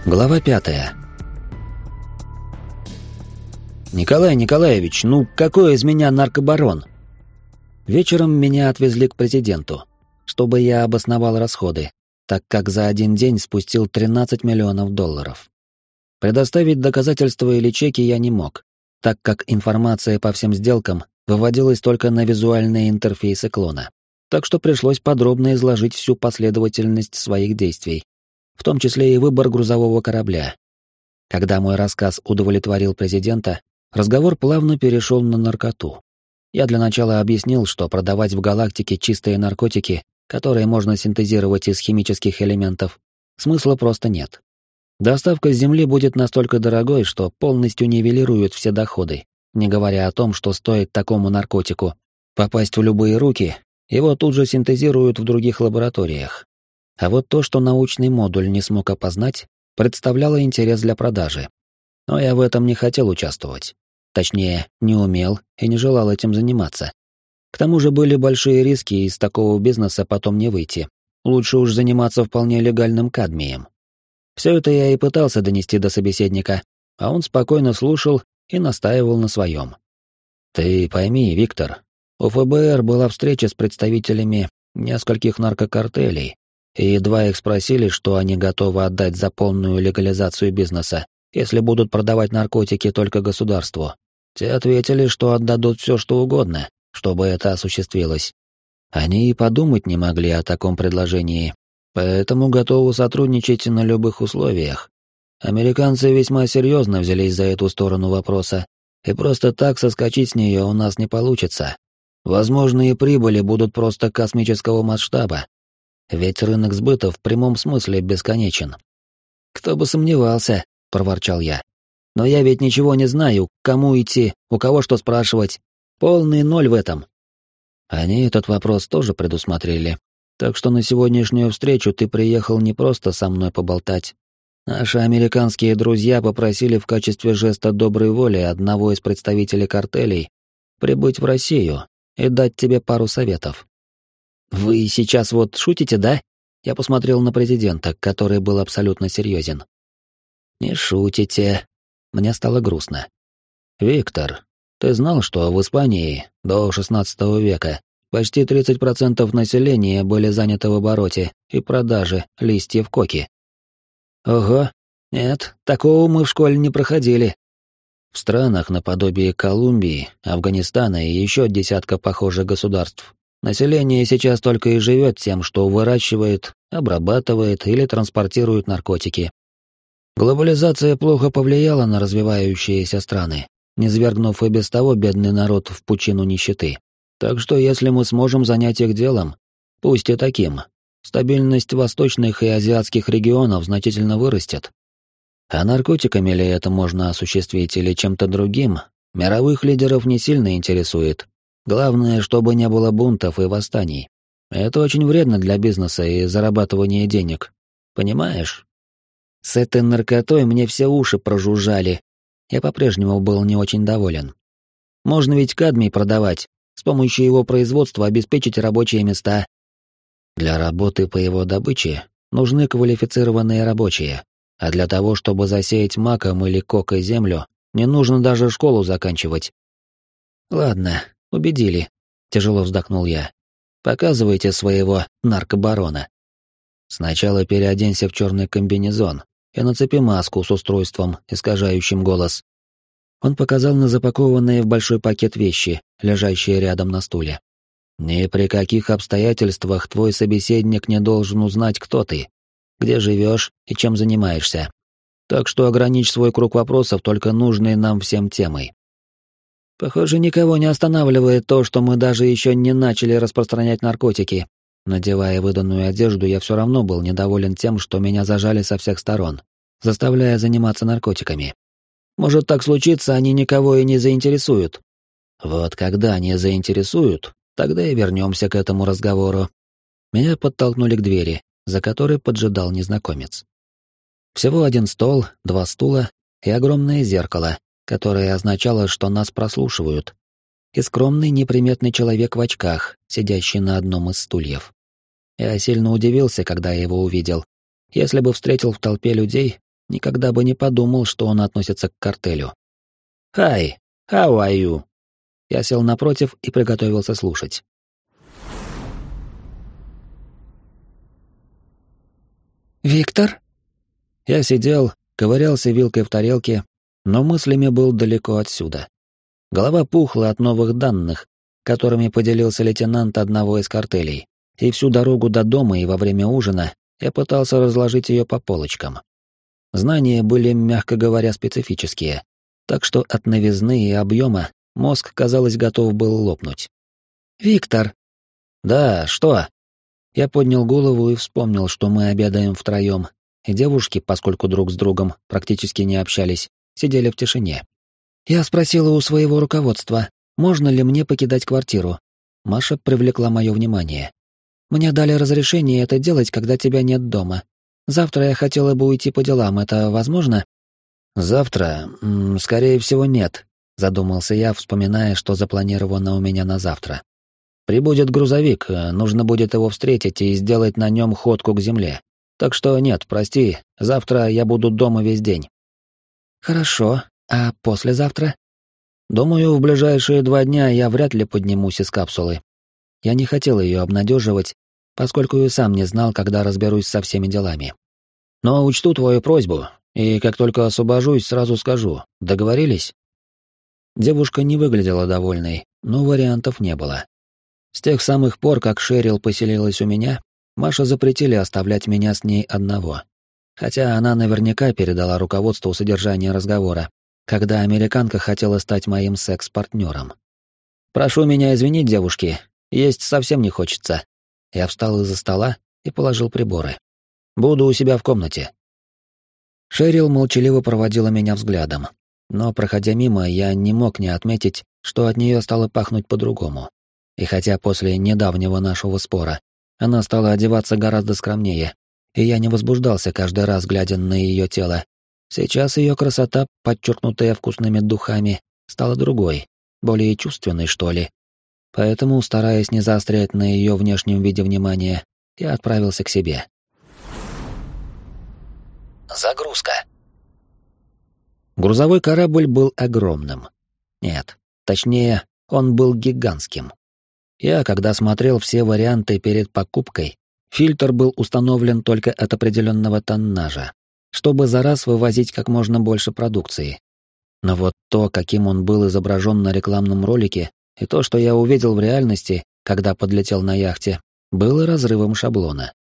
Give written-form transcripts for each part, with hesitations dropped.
Глава 5. «Николай Николаевич, ну какой из меня наркобарон?» Вечером меня отвезли к президенту, чтобы я обосновал расходы, так как за один день спустил $13 миллионов. Предоставить доказательства или чеки я не мог, так как информация по всем сделкам выводилась только на визуальные интерфейсы клона. Так что пришлось подробно изложить всю последовательность своих действий, в том числе и выбор грузового корабля. Когда мой рассказ удовлетворил президента, разговор плавно перешел на наркоту. Я для начала объяснил, что продавать в галактике чистые наркотики, которые можно синтезировать из химических элементов, смысла просто нет. Доставка с Земли будет настолько дорогой, что полностью нивелирует все доходы, не говоря о том, что стоит такому наркотику попасть в любые руки, его тут же синтезируют в других лабораториях. А вот то, что научный модуль не смог опознать, представляло интерес для продажи. Но я в этом не хотел участвовать. Точнее, не умел и не желал этим заниматься. К тому же были большие риски, и из такого бизнеса потом не выйти. Лучше уж заниматься вполне легальным кадмием. Все это я и пытался донести до собеседника, а он спокойно слушал и настаивал на своем. «Ты пойми, Виктор, у ФБР была встреча с представителями нескольких наркокартелей, и едва их спросили, что они готовы отдать за полную легализацию бизнеса, если будут продавать наркотики только государству. Те ответили, что отдадут все, что угодно, чтобы это осуществилось. Они и подумать не могли о таком предложении, поэтому готовы сотрудничать на любых условиях. Американцы весьма серьезно взялись за эту сторону вопроса, и просто так соскочить с нее у нас не получится. Возможные прибыли будут просто космического масштаба. Ведь рынок сбыта в прямом смысле бесконечен. «Кто бы сомневался», — проворчал я. «Но я ведь ничего не знаю, к кому идти, у кого что спрашивать. Полный ноль в этом». Они этот вопрос тоже предусмотрели. Так что на сегодняшнюю встречу ты приехал не просто со мной поболтать. Наши американские друзья попросили в качестве жеста доброй воли одного из представителей картелей прибыть в Россию и дать тебе пару советов. «Вы сейчас вот шутите, да?» Я посмотрел на президента, который был абсолютно серьезен. «Не шутите». Мне стало грустно. «Виктор, ты знал, что в Испании до XVI века почти 30% населения были заняты в обороте и продаже листьев коки?» «Ого, нет, такого мы в школе не проходили». В странах наподобие Колумбии, Афганистана и еще десятка похожих государств население сейчас только и живет тем, что выращивает, обрабатывает или транспортирует наркотики. Глобализация плохо повлияла на развивающиеся страны, низвергнув и без того бедный народ в пучину нищеты. Так что если мы сможем занять их делом, пусть и таким, стабильность восточных и азиатских регионов значительно вырастет. А наркотиками ли это можно осуществить или чем-то другим, мировых лидеров не сильно интересует. Главное, чтобы не было бунтов и восстаний. Это очень вредно для бизнеса и зарабатывания денег. Понимаешь? С этой наркотой мне все уши прожужжали. Я по-прежнему был не очень доволен. Можно ведь кадмий продавать, с помощью его производства обеспечить рабочие места. Для работы по его добыче нужны квалифицированные рабочие, а для того, чтобы засеять маком или кокой землю, не нужно даже школу заканчивать. Ладно. «Убедили», — тяжело вздохнул я. «Показывайте своего наркобарона. Сначала переоденься в черный комбинезон и нацепи маску с устройством, искажающим голос». Он показал на запакованные в большой пакет вещи, лежащие рядом на стуле. «Ни при каких обстоятельствах твой собеседник не должен узнать, кто ты, где живешь и чем занимаешься. Так что ограничь свой круг вопросов только нужной нам всем темой». Похоже, никого не останавливает то, что мы даже еще не начали распространять наркотики. Надевая выданную одежду, я все равно был недоволен тем, что меня зажали со всех сторон, заставляя заниматься наркотиками. Может так случиться, они никого и не заинтересуют. Вот когда они заинтересуют, тогда и вернемся к этому разговору. Меня подтолкнули к двери, за которой поджидал незнакомец. Всего один стол, 2 стула и огромное зеркало, которое означало, что нас прослушивают, и скромный неприметный человек в очках, сидящий на одном из стульев. Я сильно удивился, когда его увидел. Если бы встретил в толпе людей, Никогда бы не подумал, что он относится к картелю. «Hi, how are you?» Я сел напротив и приготовился слушать. «Виктор?» Я сидел, ковырялся вилкой в тарелке, но мыслями был далеко отсюда. Голова пухла от новых данных, которыми поделился лейтенант одного из картелей, и всю дорогу до дома и во время ужина я пытался разложить ее по полочкам. Знания были, мягко говоря, специфические, так что от новизны и объема мозг, казалось, готов был лопнуть. «Виктор!» «Да, что?» Я поднял голову и вспомнил, что мы обедаем втроем, и девушки, поскольку друг с другом практически не общались, сидели в тишине. «Я спросила у своего руководства, можно ли мне покидать квартиру?» Маша привлекла мое внимание. «Мне дали разрешение это делать, когда тебя нет дома. Завтра я хотела бы уйти по делам, это возможно?» «Завтра? Скорее всего, нет», — задумался я, вспоминая, что запланировано у меня на завтра. «Прибудет грузовик, нужно будет его встретить и сделать на нем ходку к земле. Так что нет, прости, завтра я буду дома весь день». «Хорошо, а послезавтра?» «Думаю, в ближайшие 2 дня я вряд ли поднимусь из капсулы». Я не хотел ее обнадеживать, поскольку и сам не знал, когда разберусь со всеми делами. «Но учту твою просьбу, и как только освобожусь, сразу скажу. Договорились?» Девушка не выглядела довольной, но вариантов не было. С тех самых пор, как Шерил поселилась у меня, Маше запретили оставлять меня с ней одного. Хотя она наверняка передала руководству содержание разговора, когда американка хотела стать моим секс-партнером. «Прошу меня извинить, девушки, есть совсем не хочется». Я встал из-за стола и положил приборы. «Буду у себя в комнате». Шерил молчаливо проводила меня взглядом, но, проходя мимо, я не мог не отметить, что от нее стало пахнуть по-другому. И хотя после недавнего нашего спора она стала одеваться гораздо скромнее, и я не возбуждался каждый раз, глядя на ее тело, сейчас ее красота, подчеркнутая вкусными духами, стала другой, более чувственной, что ли. Поэтому, стараясь не заострять на ее внешнем виде внимания, я отправился к себе. Загрузка. Грузовой корабль был огромным. Нет, точнее, он был гигантским. Я, когда смотрел все варианты перед покупкой, фильтр был установлен только от определенного тоннажа, чтобы за раз вывозить как можно больше продукции. Но вот то, каким он был изображен на рекламном ролике, и то, что я увидел в реальности, когда подлетел на яхте, было разрывом шаблона.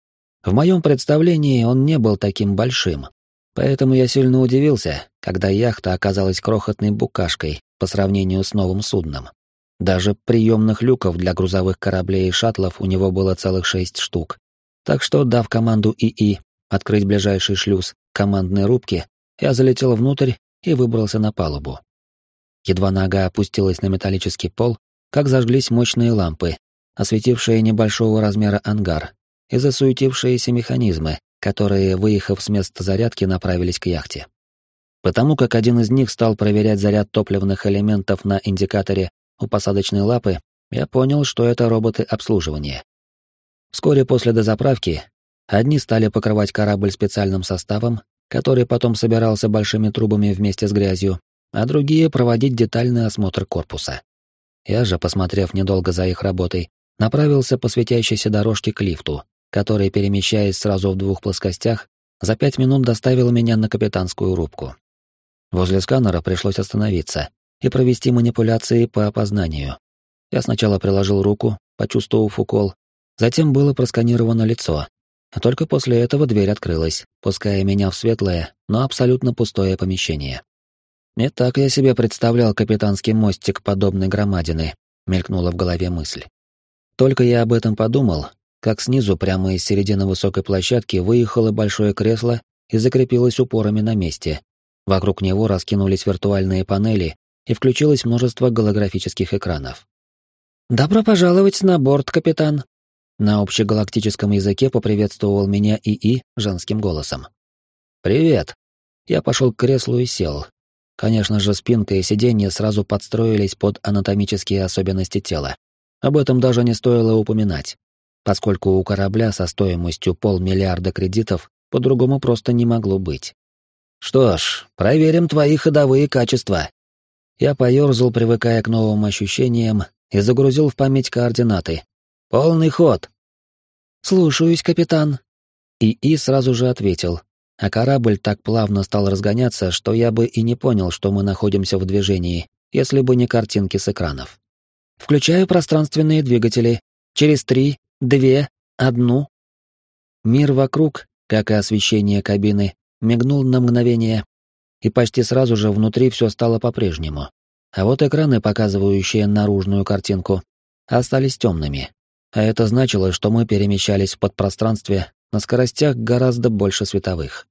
В моем представлении он не был таким большим, поэтому я сильно удивился, когда яхта оказалась крохотной букашкой по сравнению с новым судном. Даже приемных люков для грузовых кораблей и шаттлов у него было целых 6 штук. Так что, дав команду ИИ открыть ближайший шлюз командной рубки, я залетел внутрь и выбрался на палубу. Едва нога опустилась на металлический пол, как зажглись мощные лампы, осветившие небольшого размера ангар, и засуетившиеся механизмы, которые, выехав с места зарядки, направились к яхте. Потому как один из них стал проверять заряд топливных элементов на индикаторе у посадочной лапы, я понял, что это роботы обслуживания. Вскоре после дозаправки одни стали покрывать корабль специальным составом, который потом собирался большими трубами вместе с грязью, а другие проводить детальный осмотр корпуса. Я же, посмотрев недолго за их работой, направился по светящейся дорожке к лифту, который, перемещаясь сразу в 2 плоскостях, за 5 минут доставил меня на капитанскую рубку. Возле сканера пришлось остановиться и провести манипуляции по опознанию. Я сначала приложил руку, почувствовав укол, затем было просканировано лицо, а только после этого дверь открылась, пуская меня в светлое, но абсолютно пустое помещение. Не так я себе представлял капитанский мостик подобной громадины, мелькнула в голове мысль. Только я об этом подумал, как снизу, прямо из середины высокой площадки, выехало большое кресло и закрепилось упорами на месте. Вокруг него раскинулись виртуальные панели, и включилось множество голографических экранов. «Добро пожаловать на борт, капитан!» На общегалактическом языке поприветствовал меня ИИ женским голосом. «Привет!» Я пошел к креслу и сел. Конечно же, спинка и сиденье сразу подстроились под анатомические особенности тела. Об этом даже не стоило упоминать, поскольку у корабля со стоимостью $500 миллиона кредитов по-другому просто не могло быть. Что ж, проверим твои ходовые качества. Я поёрзал, привыкая к новым ощущениям, и загрузил в память координаты. Полный ход. Слушаюсь, капитан. ИИ сразу же ответил, а корабль так плавно стал разгоняться, что я бы и не понял, что мы находимся в движении, если бы не картинки с экранов. Включаю пространственные двигатели. Через 3, 2, 1. Мир вокруг, как и освещение кабины, мигнул на мгновение, и почти сразу же внутри все стало по-прежнему. А вот экраны, показывающие наружную картинку, остались темными. А это значило, что мы перемещались в подпространстве на скоростях гораздо больше световых.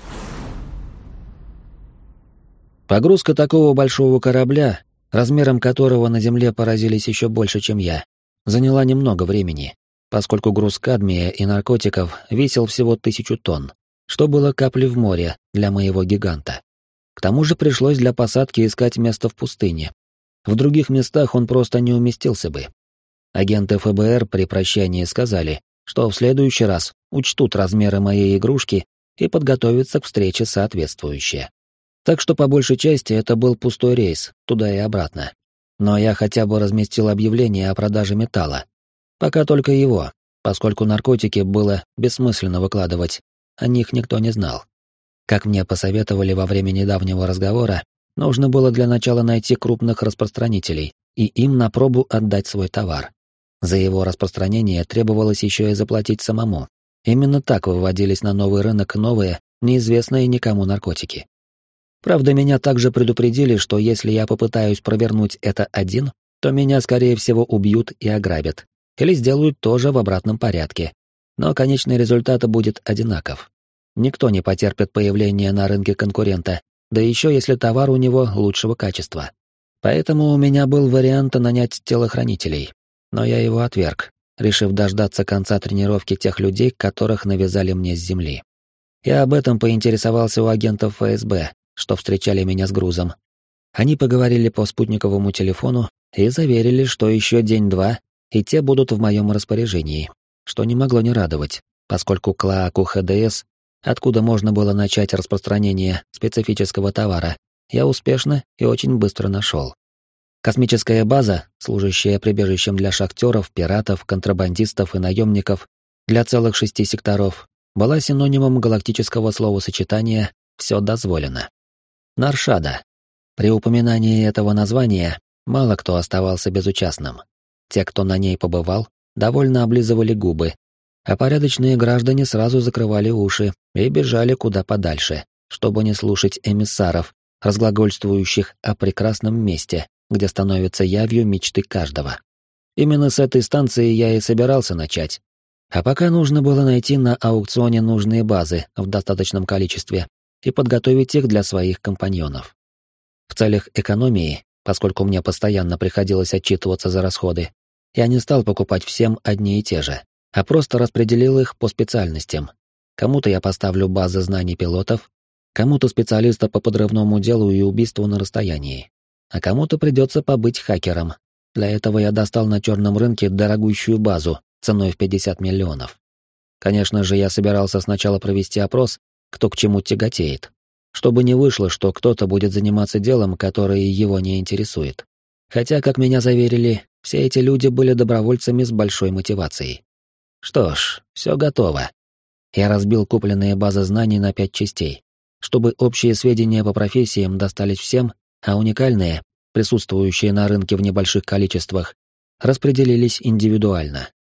Погрузка такого большого корабля, размером которого на Земле поразились еще больше, чем я, заняла немного времени, поскольку груз кадмия и наркотиков весил всего 1000 тонн, что было каплей в море для моего гиганта. К тому же пришлось для посадки искать место в пустыне. В других местах он просто не уместился бы. Агенты ФБР при прощании сказали, что в следующий раз учтут размеры моей игрушки и подготовятся к встрече соответствующие. Так что по большей части это был пустой рейс, туда и обратно. Но я хотя бы разместил объявление о продаже металла. Пока только его, поскольку наркотики было бессмысленно выкладывать, о них никто не знал. Как мне посоветовали во время недавнего разговора, нужно было для начала найти крупных распространителей и им на пробу отдать свой товар. За его распространение требовалось еще и заплатить самому. Именно так выводились на новый рынок новые, неизвестные никому наркотики. Правда, меня также предупредили, что если я попытаюсь провернуть это один, то меня, скорее всего, убьют и ограбят. Или сделают тоже в обратном порядке. Но конечный результат будет одинаков. Никто не потерпит появления на рынке конкурента, да еще если товар у него лучшего качества. Поэтому у меня был вариант нанять телохранителей. Но я его отверг, решив дождаться конца тренировки тех людей, которых навязали мне с земли. Я об этом поинтересовался у агентов ФСБ, что встречали меня с грузом. Они поговорили по спутниковому телефону и заверили, что еще день-два, и те будут в моем распоряжении, что не могло не радовать, поскольку Клоаку ХДС, откуда можно было начать распространение специфического товара, я успешно и очень быстро нашел. Космическая база, служащая прибежищем для шахтеров, пиратов, контрабандистов и наемников для целых 6 секторов, была синонимом галактического словосочетания «все дозволено». Наршада. При упоминании этого названия мало кто оставался безучастным. Те, кто на ней побывал, довольно облизывали губы, а порядочные граждане сразу закрывали уши и бежали куда подальше, чтобы не слушать эмиссаров, разглагольствующих о прекрасном месте, где становится явью мечты каждого. Именно с этой станции я и собирался начать. А пока нужно было найти на аукционе нужные базы в достаточном количестве и подготовить их для своих компаньонов. В целях экономии, поскольку мне постоянно приходилось отчитываться за расходы, я не стал покупать всем одни и те же, а просто распределил их по специальностям. Кому-то я поставлю базы знаний пилотов, кому-то специалиста по подрывному делу и убийству на расстоянии, а кому-то придется побыть хакером. Для этого я достал на черном рынке дорогущую базу ценой в 50 миллионов. Конечно же, я собирался сначала провести опрос, кто к чему тяготеет, чтобы не вышло, что кто-то будет заниматься делом, которое его не интересует. Хотя, как меня заверили, все эти люди были добровольцами с большой мотивацией. Что ж, все готово. Я разбил купленные базы знаний на 5 частей, чтобы общие сведения по профессиям достались всем, а уникальные, присутствующие на рынке в небольших количествах, распределились индивидуально.